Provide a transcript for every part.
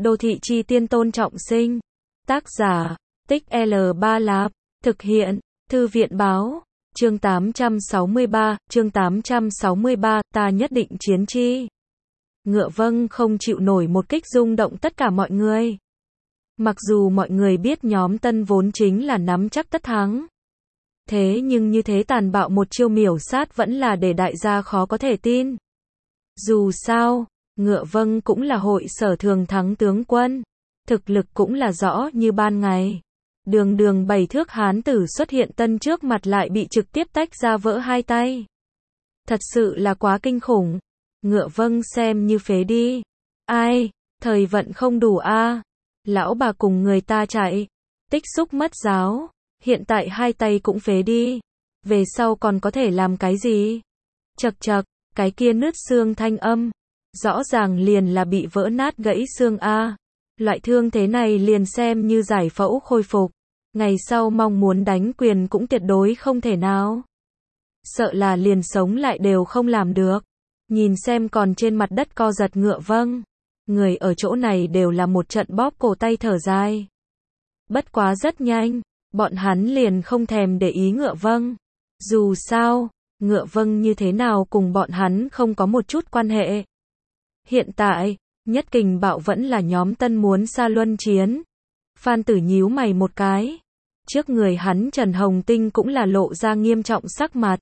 Đô thị chi tiên Tôn Trọng Sinh. Tác giả, Tích L3 Lạp. Thực hiện, Thư viện Báo. Chương 863, ta nhất định chiến chi. Ngựa vâng không chịu nổi một kích rung động tất cả mọi người. Mặc dù mọi người biết nhóm Tân vốn chính là nắm chắc tất thắng. Thế nhưng như thế tàn bạo một chiêu miểu sát vẫn là để đại gia khó có thể tin. Dù sao, Ngựa vâng cũng là hội sở thường thắng tướng quân. Thực lực cũng là rõ như ban ngày. Đường đường 7 thước hán tử xuất hiện tân trước mặt lại bị trực tiếp tách ra vỡ hai tay. Thật sự là quá kinh khủng. Ngựa vâng xem như phế đi. Ai, thời vận không đủ a. Lão bà cùng người ta chạy. Tích xúc mất giáo. Hiện tại hai tay cũng phế đi. Về sau còn có thể làm cái gì? Chậc chậc, cái kia nứt xương thanh âm. Rõ ràng liền là bị vỡ nát gãy xương a. Loại thương thế này liền xem như giải phẫu khôi phục. Ngày sau mong muốn đánh quyền cũng tuyệt đối không thể nào. Sợ là liền sống lại đều không làm được. Nhìn xem còn trên mặt đất co giật Ngựa vâng. Người ở chỗ này đều là một trận bóp cổ tay thở dài. Bất quá rất nhanh, bọn hắn liền không thèm để ý Ngựa vâng. Dù sao, Ngựa vâng như thế nào cùng bọn hắn không có một chút quan hệ. Hiện tại, nhất kình bạo vẫn là nhóm Tân muốn xa luân chiến. Phan Tử nhíu mày một cái. Trước người hắn Trần Hồng Tinh cũng là lộ ra nghiêm trọng sắc mặt.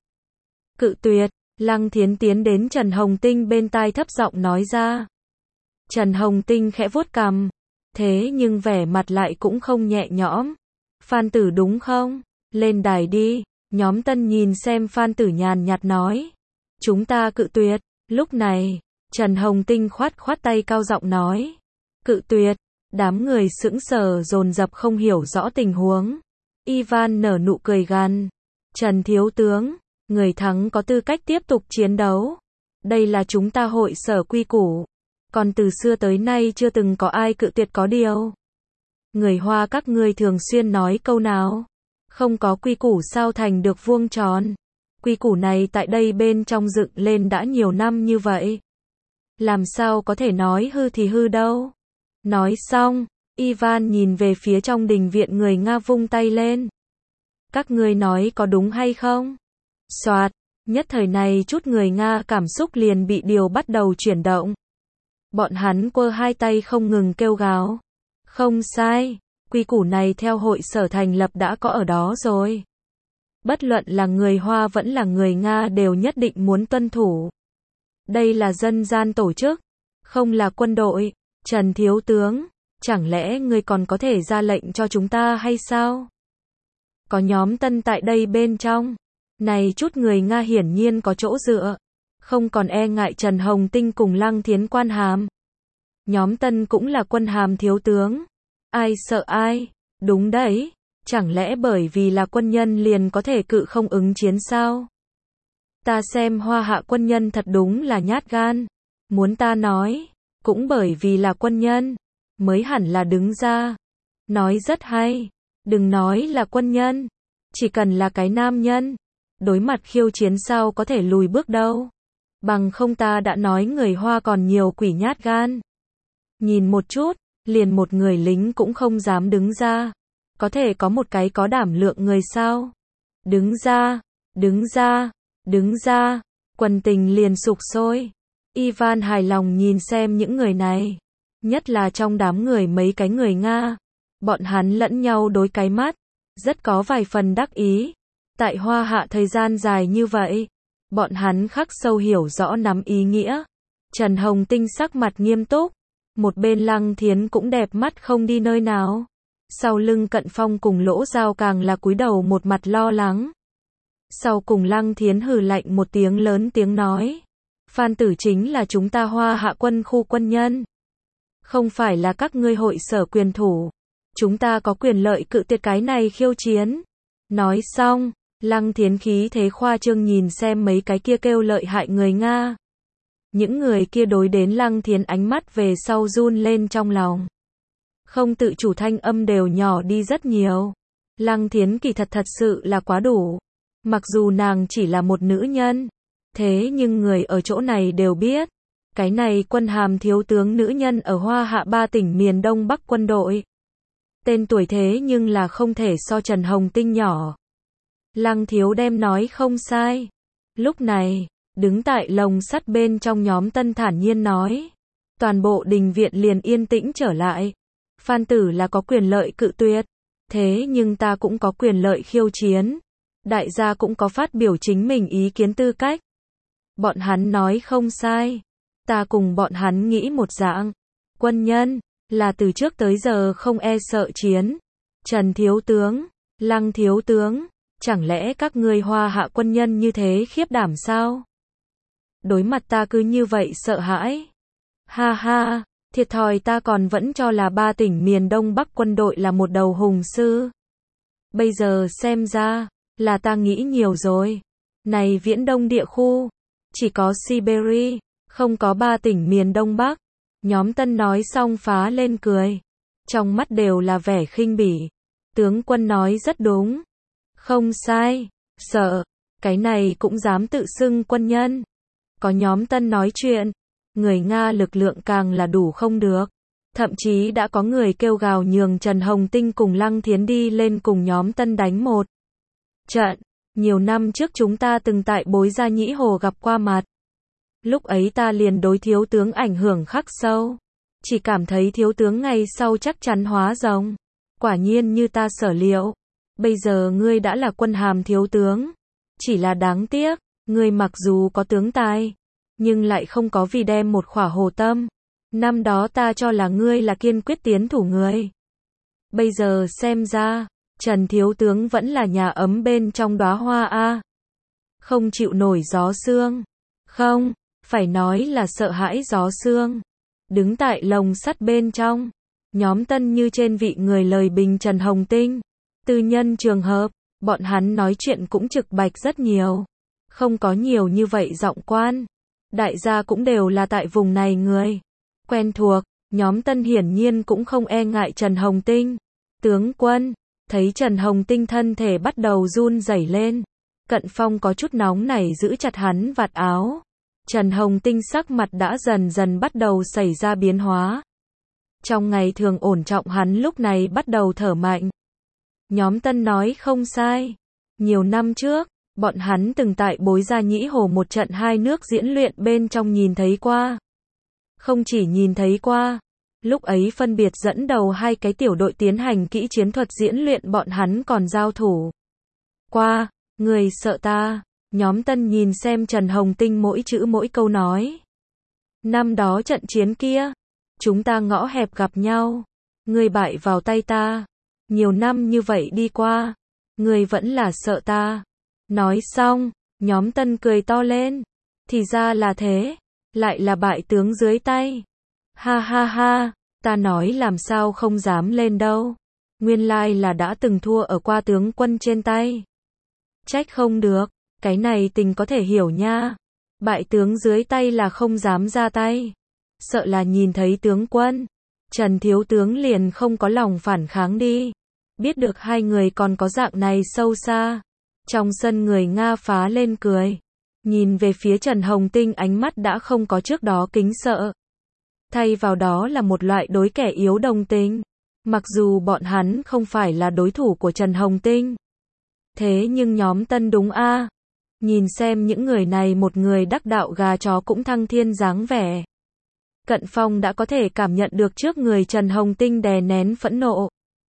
Cự tuyệt, Lăng Thiến tiến đến Trần Hồng Tinh bên tai thấp giọng nói ra. Trần Hồng Tinh khẽ vuốt cằm. Thế nhưng vẻ mặt lại cũng không nhẹ nhõm. Phan Tử đúng không? Lên đài đi. Nhóm Tân nhìn xem Phan Tử nhàn nhạt nói. Chúng ta cự tuyệt. Lúc này, Trần Hồng Tinh khoát tay cao giọng nói. Cự tuyệt. Đám người sững sờ dồn dập không hiểu rõ tình huống. Ivan nở nụ cười gằn. Trần thiếu tướng, người thắng có tư cách tiếp tục chiến đấu. Đây là chúng ta hội sở quy củ. Còn từ xưa tới nay chưa từng có ai cự tuyệt có điều. Người Hoa các ngươi thường xuyên nói câu nào? Không có quy củ sao thành được vuông tròn. Quy củ này tại đây bên trong dựng lên đã nhiều năm như vậy. Làm sao có thể nói hư thì hư đâu. Nói xong, Ivan nhìn về phía trong đình viện người Nga vung tay lên. Các ngươi nói có đúng hay không? Soạt, nhất thời này chút người Nga cảm xúc liền bị điều bắt đầu chuyển động. Bọn hắn quơ hai tay không ngừng kêu gào. Không sai, quy củ này theo hội sở thành lập đã có ở đó rồi. Bất luận là người Hoa vẫn là người Nga đều nhất định muốn tuân thủ. Đây là dân gian tổ chức, không là quân đội. Trần thiếu tướng, chẳng lẽ ngươi còn có thể ra lệnh cho chúng ta hay sao? Có nhóm Tân tại đây bên trong. Này chút người Nga hiển nhiên có chỗ dựa. Không còn e ngại Trần Hồng Tinh cùng Lăng Thiến quan hàm. Nhóm Tân cũng là quân hàm thiếu tướng. Ai sợ ai? Đúng đấy. Chẳng lẽ bởi vì là quân nhân liền có thể cự không ứng chiến sao? Ta xem Hoa Hạ quân nhân thật đúng là nhát gan. Muốn ta nói, cũng bởi vì là quân nhân, mới hẳn là đứng ra. Nói rất hay. Đừng nói là quân nhân. Chỉ cần là cái nam nhân. Đối mặt khiêu chiến sao có thể lùi bước đâu. Bằng không ta đã nói người Hoa còn nhiều quỷ nhát gan. Nhìn một chút, liền một người lính cũng không dám đứng ra. Có thể có một cái có đảm lượng người sao? Đứng ra, đứng ra, đứng ra. Quần tình liền sục sôi. Ivan hài lòng nhìn xem những người này. Nhất là trong đám người mấy cái người Nga. Bọn hắn lẫn nhau đối cái mắt. Rất có vài phần đắc ý. Tại Hoa Hạ thời gian dài như vậy. Bọn hắn khắc sâu hiểu rõ nắm ý nghĩa. Trần Hồng Tinh sắc mặt nghiêm túc. Một bên Lăng Thiến cũng đẹp mắt không đi nơi nào. Sau lưng Cận Phong cùng Lỗ Giao càng là cúi đầu một mặt lo lắng. Sau cùng Lăng Thiến hừ lạnh một tiếng lớn tiếng nói. Phan Tử chính là chúng ta Hoa Hạ quân khu quân nhân. Không phải là các ngươi hội sở quyền thủ. Chúng ta có quyền lợi cự tuyệt cái này khiêu chiến. Nói xong, Lăng Thiến khí thế khoa trương nhìn xem mấy cái kia kêu lợi hại người Nga. Những người kia đối đến Lăng Thiến ánh mắt về sau run lên trong lòng. Không tự chủ thanh âm đều nhỏ đi rất nhiều. Lăng Thiến kỳ thật sự là quá đủ. Mặc dù nàng chỉ là một nữ nhân. Thế nhưng người ở chỗ này đều biết. Cái này quân hàm thiếu tướng nữ nhân ở Hoa Hạ 3 tỉnh miền Đông Bắc quân đội. Tên tuổi thế nhưng là không thể so Trần Hồng Tinh nhỏ. Lăng Thiếu đem nói không sai. Lúc này, đứng tại lồng sắt bên trong nhóm Tân thản nhiên nói. Toàn bộ đình viện liền yên tĩnh trở lại. Phan Tử là có quyền lợi cự tuyệt. Thế nhưng ta cũng có quyền lợi khiêu chiến. Đại gia cũng có phát biểu chính mình ý kiến tư cách. Bọn hắn nói không sai. Ta cùng bọn hắn nghĩ một dạng. Quân nhân, là từ trước tới giờ không e sợ chiến. Trần Thiếu Tướng, Lăng Thiếu Tướng, chẳng lẽ các ngươi Hoa Hạ quân nhân như thế khiếp đảm sao? Đối mặt ta cứ như vậy sợ hãi. Ha ha, thiệt thòi ta còn vẫn cho là 3 tỉnh miền Đông Bắc quân đội là một đầu hùng sư. Bây giờ xem ra, là ta nghĩ nhiều rồi. Này Viễn Đông địa khu, chỉ có Siberia, không có 3 tỉnh miền Đông Bắc. Nhóm Tân nói xong phá lên cười. Trong mắt đều là vẻ khinh bỉ. Tướng quân nói rất đúng. Không sai, sợ, cái này cũng dám tự xưng quân nhân. Có nhóm Tân nói chuyện, người Nga lực lượng càng là đủ không được. Thậm chí đã có người kêu gào nhường Trần Hồng Tinh cùng Lăng Thiến đi lên cùng nhóm Tân đánh một trận. Nhiều năm trước chúng ta từng tại Bối Gia Nhĩ Hồ gặp qua mặt. Lúc ấy ta liền đối thiếu tướng ảnh hưởng khắc sâu. Chỉ cảm thấy thiếu tướng ngày sau chắc chắn hóa rồng. Quả nhiên như ta sở liệu. Bây giờ ngươi đã là quân hàm thiếu tướng. Chỉ là đáng tiếc, ngươi mặc dù có tướng tài, nhưng lại không có vì đem một khỏa hồ tâm. Năm đó ta cho là ngươi là kiên quyết tiến thủ người. Bây giờ xem ra, Trần Thiếu Tướng vẫn là nhà ấm bên trong đóa hoa a. Không chịu nổi gió sương. Không, phải nói là sợ hãi gió sương. Đứng tại lồng sắt bên trong, nhóm Tân như trên vị người lời bình Trần Hồng Tinh. Tư nhân trường hợp, bọn hắn nói chuyện cũng trực bạch rất nhiều. Không có nhiều như vậy giọng quan. Đại gia cũng đều là tại vùng này người quen thuộc, nhóm Tân hiển nhiên cũng không e ngại Trần Hồng Tinh. Tướng quân, thấy Trần Hồng Tinh thân thể bắt đầu run rẩy lên. Cận Phong có chút nóng nảy giữ chặt hắn vạt áo. Trần Hồng Tinh sắc mặt đã dần dần bắt đầu xảy ra biến hóa. Trong ngày thường ổn trọng hắn lúc này bắt đầu thở mạnh. Nhóm Tân nói không sai. Nhiều năm trước, bọn hắn từng tại Bối Gia Nhĩ Hồ một trận 2 nước diễn luyện bên trong nhìn thấy qua. Không chỉ nhìn thấy qua, lúc ấy phân biệt dẫn đầu 2 cái tiểu đội tiến hành kỹ chiến thuật diễn luyện bọn hắn còn giao thủ. Qua, người sợ ta, nhóm Tân nhìn xem Trần Hồng Tinh mỗi chữ mỗi câu nói. Năm đó trận chiến kia, chúng ta ngõ hẹp gặp nhau, ngươi bại vào tay ta. Nhiều năm như vậy đi qua, ngươi vẫn là sợ ta. Nói xong, nhóm Tân cười to lên. Thì ra là thế, lại là bại tướng dưới tay. Ha ha ha, ta nói làm sao không dám lên đâu. Nguyên lai là đã từng thua ở qua tướng quân trên tay. Trách không được, cái này tình có thể hiểu nha. Bại tướng dưới tay là không dám ra tay. Sợ là nhìn thấy tướng quân. Trần Thiếu Tướng liền không có lòng phản kháng đi. Biết được 2 người còn có dạng này sâu xa. Trong sân người Nga phá lên cười. Nhìn về phía Trần Hồng Tinh ánh mắt đã không có trước đó kính sợ. Thay vào đó là một loại đối kẻ yếu đồng tình. Mặc dù bọn hắn không phải là đối thủ của Trần Hồng Tinh. Thế nhưng nhóm Tân đúng a. Nhìn xem những người này một người đắc đạo gà chó cũng thăng thiên dáng vẻ. Cận Phong đã có thể cảm nhận được trước người Trần Hồng Tinh đè nén phẫn nộ.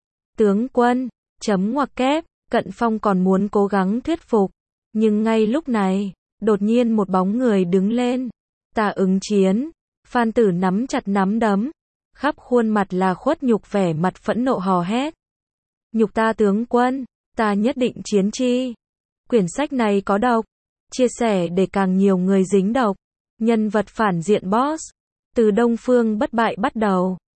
Tướng quân, chấm ngoặc kép, Cận Phong còn muốn cố gắng thuyết phục. Nhưng ngay lúc này, đột nhiên một bóng người đứng lên. Ta ứng chiến. Phan Tử nắm chặt nắm đấm. Khắp khuôn mặt là khuất nhục vẻ mặt phẫn nộ hò hét. Nhục ta tướng quân, ta nhất định chiến chi. Quyển sách này có độc. Chia sẻ để càng nhiều người dính độc. Nhân vật phản diện boss. Từ Đông Phương Bất Bại bắt đầu.